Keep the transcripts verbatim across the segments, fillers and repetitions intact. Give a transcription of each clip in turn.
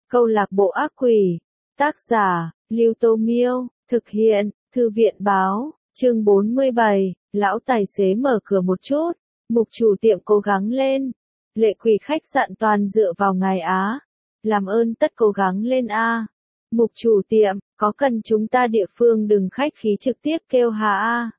Câu lạc bộ ác quỷ. Tác giả, Lưu Tô Miêu. Thực hiện, Thư viện Báo. Chương bốn mươi bảy. Lão tài xế mở cửa một chút. Mục chủ tiệm cố gắng lên. Lệ quỷ khách sạn toàn dựa vào ngài Á. Làm ơn tất cố gắng lên a. Mục chủ tiệm, có cần chúng ta địa phương đừng khách khí trực tiếp kêu hà a.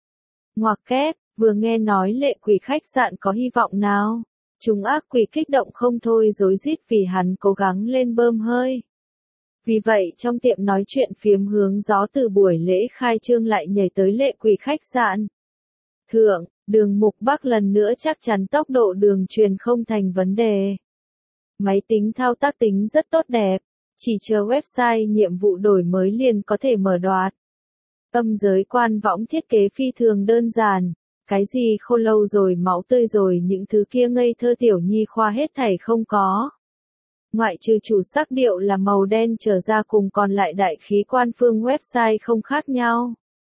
Ngoặc kép, vừa nghe nói lệ quỷ khách sạn có hy vọng nào. Chúng ác quỷ kích động không thôi rối rít vì hắn cố gắng lên bơm hơi. Vì vậy trong tiệm nói chuyện phiếm hướng gió từ buổi lễ khai trương lại nhảy tới lệ quỷ khách sạn. Thượng, đường Mục Bắc lần nữa chắc chắn tốc độ đường truyền không thành vấn đề. Máy tính thao tác tính rất tốt đẹp, chỉ chờ website nhiệm vụ đổi mới liền có thể mở đoạt. Âm giới quan võng thiết kế phi thường đơn giản, cái gì khô lâu rồi máu tươi rồi những thứ kia ngây thơ tiểu nhi khoa hết thảy không có. Ngoại trừ chủ sắc điệu là màu đen trở ra cùng còn lại đại khí quan phương website không khác nhau.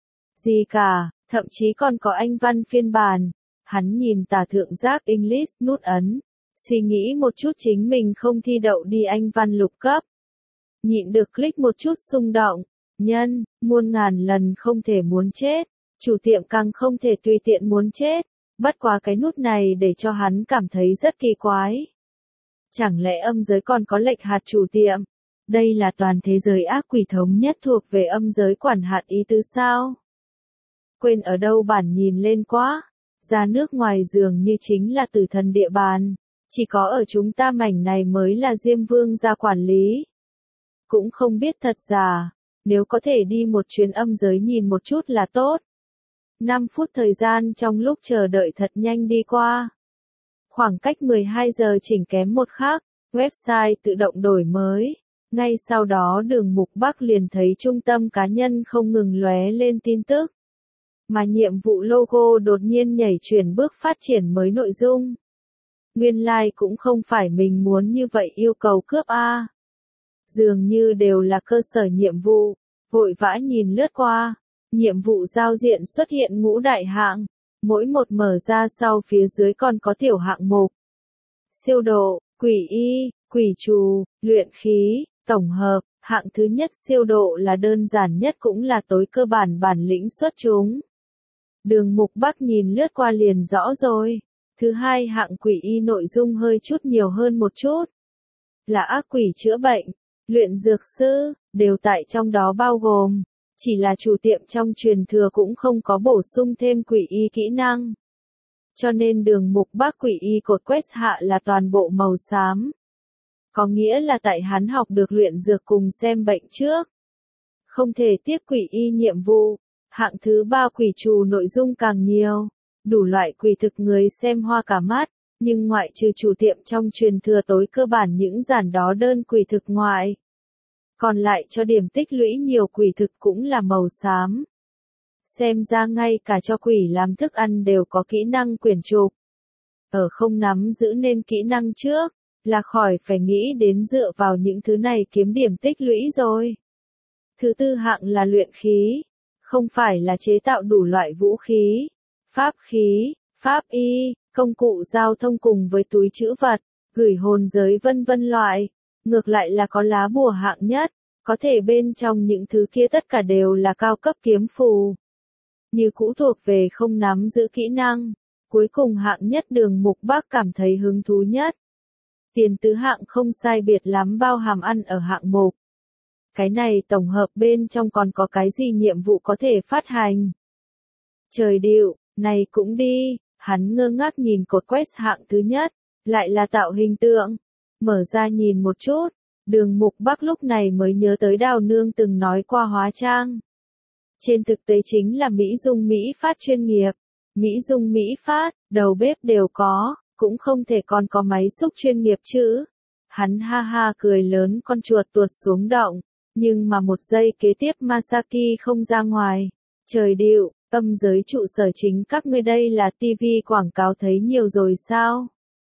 Gì cả, thậm chí còn có Anh văn phiên bản. Hắn nhìn tả thượng giác English nút ấn, suy nghĩ một chút chính mình không thi đậu đi Anh văn lục cấp. Nhịn được click một chút xung động, nhân, muôn ngàn lần không thể muốn chết, chủ tiệm càng không thể tùy tiện muốn chết, bất quá cái nút này để cho hắn cảm thấy rất kỳ quái. Chẳng lẽ âm giới còn có lệnh hạt chủ tiệm? Đây là toàn thế giới ác quỷ thống nhất thuộc về âm giới quản hạt ý tứ sao? Quên ở đâu bản nhìn lên quá, ra nước ngoài dường như chính là tử thần địa bàn, chỉ có ở chúng ta mảnh này mới là Diêm Vương gia quản lý. Cũng không biết thật giả, nếu có thể đi một chuyến âm giới nhìn một chút là tốt. năm phút thời gian trong lúc chờ đợi thật nhanh đi qua. Khoảng cách mười hai giờ chỉnh kém một khắc, website tự động đổi mới. Ngay sau đó đường Mục Bắc liền thấy trung tâm cá nhân không ngừng lóe lên tin tức. Mà nhiệm vụ logo đột nhiên nhảy chuyển bước phát triển mới nội dung. Nguyên lai like cũng không phải mình muốn như vậy yêu cầu cướp A. Dường như đều là cơ sở nhiệm vụ, vội vã nhìn lướt qua. Nhiệm vụ giao diện xuất hiện ngũ đại hạng, mỗi một mở ra sau phía dưới còn có tiểu hạng mục. Siêu độ, quỷ y, quỷ trù, luyện khí, tổng hợp, hạng thứ nhất siêu độ là đơn giản nhất cũng là tối cơ bản bản lĩnh xuất chúng. Đường Mục Bắc nhìn lướt qua liền rõ rồi. Thứ hai hạng quỷ y nội dung hơi chút nhiều hơn một chút. Là ác quỷ chữa bệnh, luyện dược sư, đều tại trong đó bao gồm. Chỉ là chủ tiệm trong truyền thừa cũng không có bổ sung thêm quỷ y kỹ năng. Cho nên đường Mục Bắc quỷ y cột quét hạ là toàn bộ màu xám. Có nghĩa là tại hắn học được luyện dược cùng xem bệnh trước. Không thể tiếp quỷ y nhiệm vụ. Hạng thứ ba quỷ trù nội dung càng nhiều. Đủ loại quỷ thực người xem hoa cả mắt. Nhưng ngoại trừ chủ tiệm trong truyền thừa tối cơ bản những giản đó đơn quỷ thực ngoại. Còn lại cho điểm tích lũy nhiều quỷ thực cũng là màu xám. Xem ra ngay cả cho quỷ làm thức ăn đều có kỹ năng quyển trục. Ở không nắm giữ nên kỹ năng trước, là khỏi phải nghĩ đến dựa vào những thứ này kiếm điểm tích lũy rồi. Thứ tư hạng là luyện khí, không phải là chế tạo đủ loại vũ khí, pháp khí, pháp y, công cụ giao thông cùng với túi trữ vật, gửi hồn giới vân vân loại. Ngược lại là có lá bùa hạng nhất, có thể bên trong những thứ kia tất cả đều là cao cấp kiếm phù. Như cũ thuộc về không nắm giữ kỹ năng, cuối cùng hạng nhất đường Mục Bắc cảm thấy hứng thú nhất. Tiền tứ hạng không sai biệt lắm bao hàm ăn ở hạng mục. Cái này tổng hợp bên trong còn có cái gì nhiệm vụ có thể phát hành. Trời điệu, này cũng đi, hắn ngơ ngác nhìn cột quét hạng thứ nhất, lại là tạo hình tượng. Mở ra nhìn một chút, đường Mục Bắc lúc này mới nhớ tới Đào Nương từng nói qua hóa trang. Trên thực tế chính là Mỹ dung Mỹ phát chuyên nghiệp. Mỹ dung Mỹ phát, đầu bếp đều có, cũng không thể còn có máy xúc chuyên nghiệp chứ. Hắn ha ha cười lớn con chuột tuột xuống động, nhưng mà một giây kế tiếp Masaki không ra ngoài. Trời điệu, âm giới trụ sở chính các ngươi đây là tivi quảng cáo thấy nhiều rồi sao?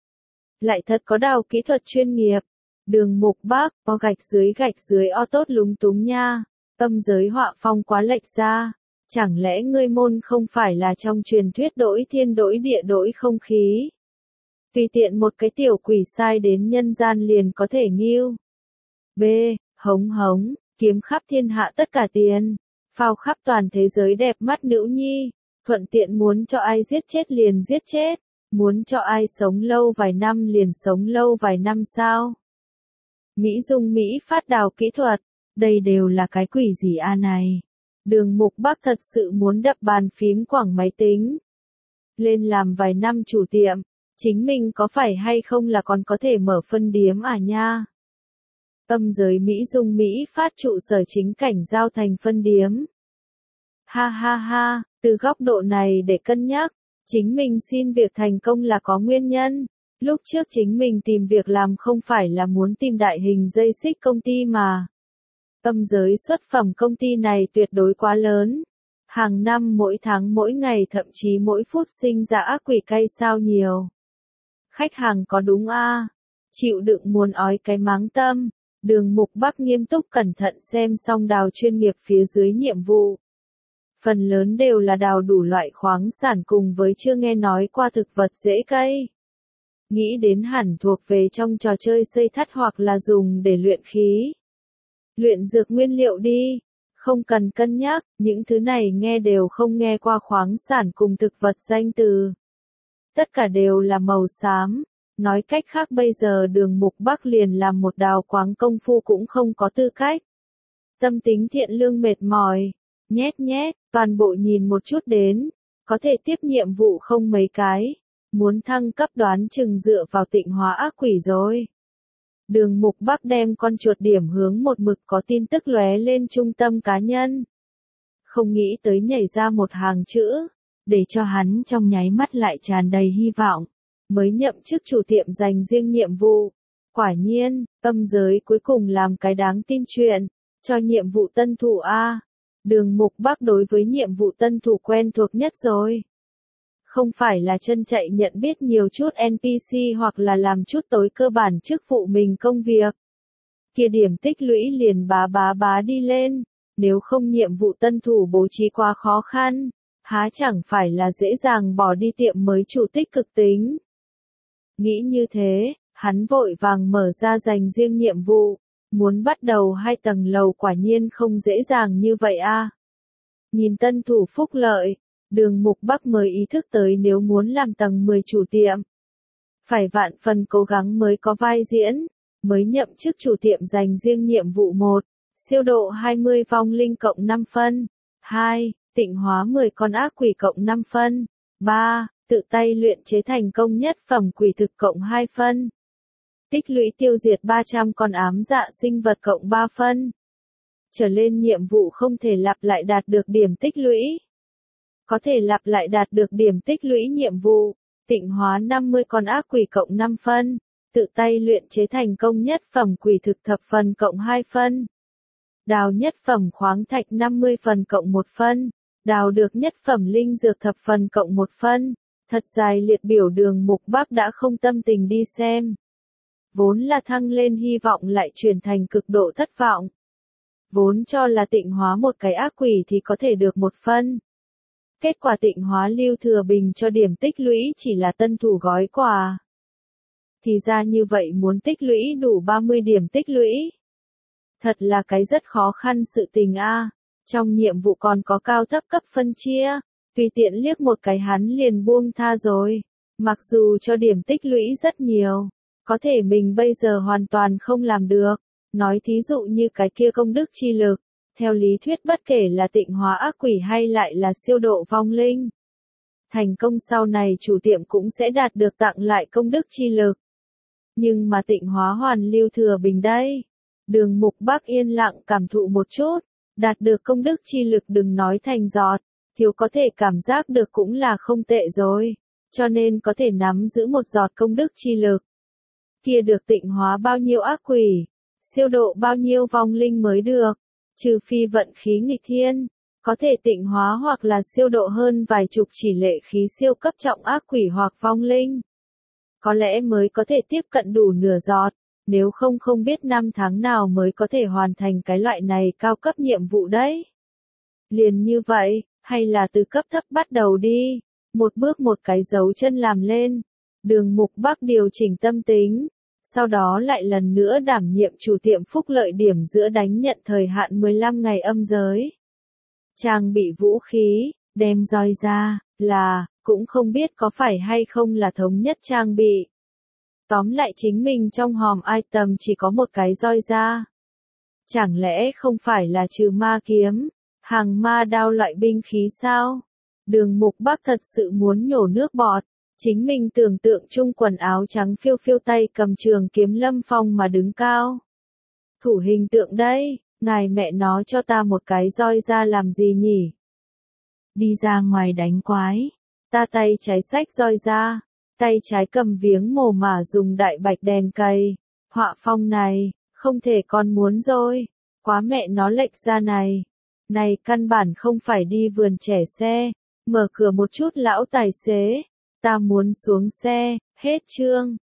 Lại thật có đào kỹ thuật chuyên nghiệp. Đường Mục Bắc, o gạch dưới gạch dưới o tốt lúng túng nha. Âm giới họa phong quá lệch ra. Chẳng lẽ ngươi môn không phải là trong truyền thuyết đổi thiên đổi địa đổi không khí? Tùy tiện một cái tiểu quỷ sai đến nhân gian liền có thể nghiêu. B. Hống hống, kiếm khắp thiên hạ tất cả tiền, phao khắp toàn thế giới đẹp mắt nữ nhi, thuận tiện muốn cho ai giết chết liền giết chết, muốn cho ai sống lâu vài năm liền sống lâu vài năm sao? Mỹ Dung Mỹ phát đào kỹ thuật, đây đều là cái quỷ gì a này? Đường Mục Bắc thật sự muốn đập bàn phím quẳng máy tính. Lên làm vài năm chủ tiệm, chính mình có phải hay không là còn có thể mở phân điếm à nha? Âm giới Mỹ Dung Mỹ phát trụ sở chính cảnh giao thành phân điếm. Ha ha ha, từ góc độ này để cân nhắc, chính mình xin việc thành công là có nguyên nhân. Lúc trước chính mình tìm việc làm không phải là muốn tìm đại hình dây xích công ty mà. Âm giới xuất phẩm công ty này tuyệt đối quá lớn. Hàng năm mỗi tháng mỗi ngày thậm chí mỗi phút sinh ra ác quỷ cay sao nhiều. Khách hàng có đúng a? Chịu đựng muốn ói cái máng tâm. Đường Mục Bắc nghiêm túc cẩn thận xem xong đào chuyên nghiệp phía dưới nhiệm vụ. Phần lớn đều là đào đủ loại khoáng sản cùng với chưa nghe nói qua thực vật dễ cây. Nghĩ đến hẳn thuộc về trong trò chơi xây thắt hoặc là dùng để luyện khí. Luyện dược nguyên liệu đi. Không cần cân nhắc, những thứ này nghe đều không nghe qua khoáng sản cùng thực vật danh từ. Tất cả đều là màu xám. Nói cách khác bây giờ Đường Mục Bắc liền làm một đào quáng công phu cũng không có tư cách. Tâm tính thiện lương mệt mỏi. Nhét nhét, toàn bộ nhìn một chút đến. Có thể tiếp nhiệm vụ không mấy cái. Muốn thăng cấp đoán chừng dựa vào tịnh hóa ác quỷ rồi. Đường Mục Bắc đem con chuột điểm hướng một mực có tin tức lóe lên trung tâm cá nhân. Không nghĩ tới nhảy ra một hàng chữ, để cho hắn trong nháy mắt lại tràn đầy hy vọng. Mới nhậm chức chủ tiệm dành riêng nhiệm vụ. Quả nhiên, âm giới cuối cùng làm cái đáng tin chuyện, cho nhiệm vụ tân thủ A. Đường Mục Bắc đối với nhiệm vụ tân thủ quen thuộc nhất rồi. Không phải là chân chạy nhận biết nhiều chút en pê xê hoặc là làm chút tối cơ bản chức vụ mình công việc. Kia điểm tích lũy liền bá bá bá đi lên, nếu không nhiệm vụ tân thủ bố trí quá khó khăn, há chẳng phải là dễ dàng bỏ đi tiệm mới chủ tích cực tính. Nghĩ như thế, hắn vội vàng mở ra dành riêng nhiệm vụ, muốn bắt đầu hai tầng lầu quả nhiên không dễ dàng như vậy a. Nhìn tân thủ phúc lợi. Đường Mục Bắc mới ý thức tới nếu muốn làm tầng mười chủ tiệm. Phải vạn phần cố gắng mới có vai diễn, mới nhậm chức chủ tiệm dành riêng nhiệm vụ một, siêu độ hai mươi vong linh cộng năm phân, hai, tịnh hóa mười con ác quỷ cộng năm phân, ba, tự tay luyện chế thành công nhất phẩm quỷ thực cộng hai phân, tích lũy tiêu diệt ba trăm con ám dạ sinh vật cộng ba phân. Trở lên nhiệm vụ không thể lặp lại đạt được điểm tích lũy. Có thể lặp lại đạt được điểm tích lũy nhiệm vụ, tịnh hóa năm mươi con ác quỷ cộng năm phân, tự tay luyện chế thành công nhất phẩm quỷ thực thập phần cộng hai phân, đào nhất phẩm khoáng thạch năm mươi phần cộng một phân, đào được nhất phẩm linh dược thập phần cộng một phân, thật dài liệt biểu. Đường Mục Bắc đã không tâm tình đi xem. Vốn là thăng lên hy vọng lại chuyển thành cực độ thất vọng. Vốn cho là tịnh hóa một cái ác quỷ thì có thể được một phân. Kết quả tịnh hóa Lưu Thừa Bình cho điểm tích lũy chỉ là tân thủ gói quà. Thì ra như vậy muốn tích lũy đủ ba mươi điểm tích lũy. Thật là cái rất khó khăn sự tình a. Trong nhiệm vụ còn có cao thấp cấp phân chia, tùy tiện liếc một cái hắn liền buông tha rồi. Mặc dù cho điểm tích lũy rất nhiều, có thể mình bây giờ hoàn toàn không làm được. Nói thí dụ như cái kia công đức chi lực. Theo lý thuyết bất kể là tịnh hóa ác quỷ hay lại là siêu độ vong linh. Thành công sau này chủ tiệm cũng sẽ đạt được tặng lại công đức chi lực. Nhưng mà tịnh hóa hoàn Lưu Thừa Bình đây. Đường Mục Bắc yên lặng cảm thụ một chút. Đạt được công đức chi lực đừng nói thành giọt. Thiếu có thể cảm giác được cũng là không tệ rồi. Cho nên có thể nắm giữ một giọt công đức chi lực. Kia được tịnh hóa bao nhiêu ác quỷ. Siêu độ bao nhiêu vong linh mới được. Trừ phi vận khí nghịch thiên, có thể tịnh hóa hoặc là siêu độ hơn vài chục chỉ lệ khí siêu cấp trọng ác quỷ hoặc vong linh. Có lẽ mới có thể tiếp cận đủ nửa giọt, nếu không không biết năm tháng nào mới có thể hoàn thành cái loại này cao cấp nhiệm vụ đấy. Liền như vậy, hay là từ cấp thấp bắt đầu đi, một bước một cái dấu chân làm lên. Đường Mục Bắc điều chỉnh tâm tính, sau đó lại lần nữa đảm nhiệm chủ tiệm phúc lợi điểm giữa đánh nhận thời hạn mười lăm ngày âm giới. Trang bị vũ khí, đem roi ra, là, cũng không biết có phải hay không là thống nhất trang bị. Tóm lại chính mình trong hòm item chỉ có một cái roi ra. Chẳng lẽ không phải là trừ ma kiếm, hàng ma đao loại binh khí sao? Đường Mục Bắc thật sự muốn nhổ nước bọt. Chính mình tưởng tượng chung quần áo trắng phiêu phiêu tay cầm trường kiếm lâm phong mà đứng cao. Thủ hình tượng đây, ngài mẹ nó cho ta một cái roi ra làm gì nhỉ? Đi ra ngoài đánh quái, ta tay trái xách roi ra, tay trái cầm viếng mồ mà dùng đại bạch đèn cày. Họa phong này, không thể con muốn rồi, quá mẹ nó lệch ra này. Này căn bản không phải đi vườn trẻ xe, mở cửa một chút lão tài xế. Ta muốn xuống xe, hết chương.